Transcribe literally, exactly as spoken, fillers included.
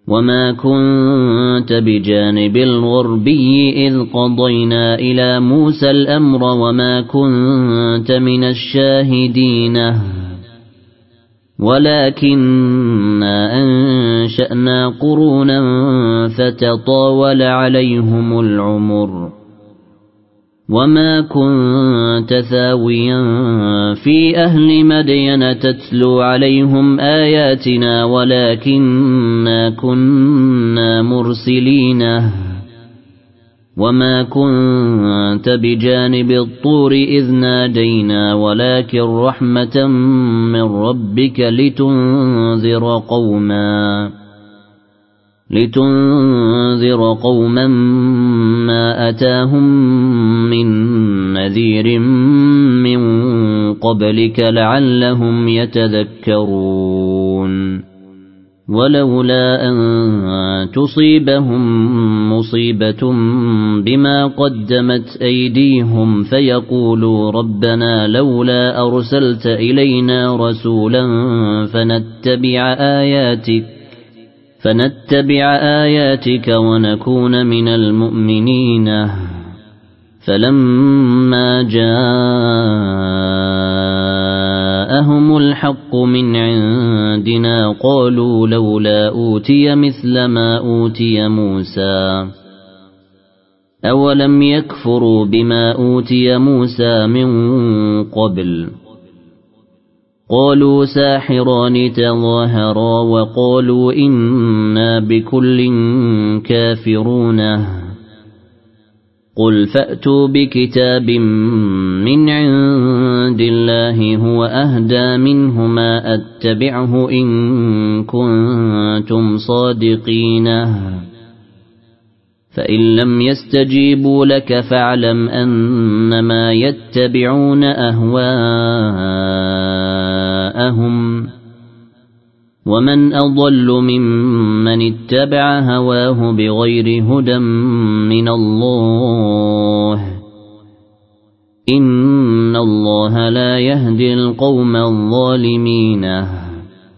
وما كنت بجانب الغربي إذ قضينا إلى موسى الأمر وما كنت من الشاهدين ولكننا أنشأنا قرونا فتطاول عليهم العمر وما كنت ثاويا في أهل مدين تتلو عليهم آياتنا ولكننا كنا مرسلين وما كنت بجانب الطور إذ نادينا ولكن رحمة من ربك لتنذر قوما لتنذر قوما ما أتاهم من نذير من قبلك لعلهم يتذكرون ولولا أن تصيبهم مصيبة بما قدمت أيديهم فيقولوا ربنا لولا أرسلت إلينا رسولا فنتبع آياتك فنتبع آياتك ونكون من المؤمنين فلما جاءهم الحق من عندنا قالوا لولا أوتي مثل ما أوتي موسى أولم يكفروا بما أوتي موسى من قبل قالوا ساحران تظاهرا وقالوا إنا بكل كافرون قل فأتوا بكتاب من عند الله هو أهدى منهما أتبعه إن كنتم صادقين فإن لم يستجيبوا لك فاعلم أنما يتبعون أهواءهم ومن أضل ممن اتبع هواه بغير هدى من الله إن الله لا يهدي القوم الظالمين.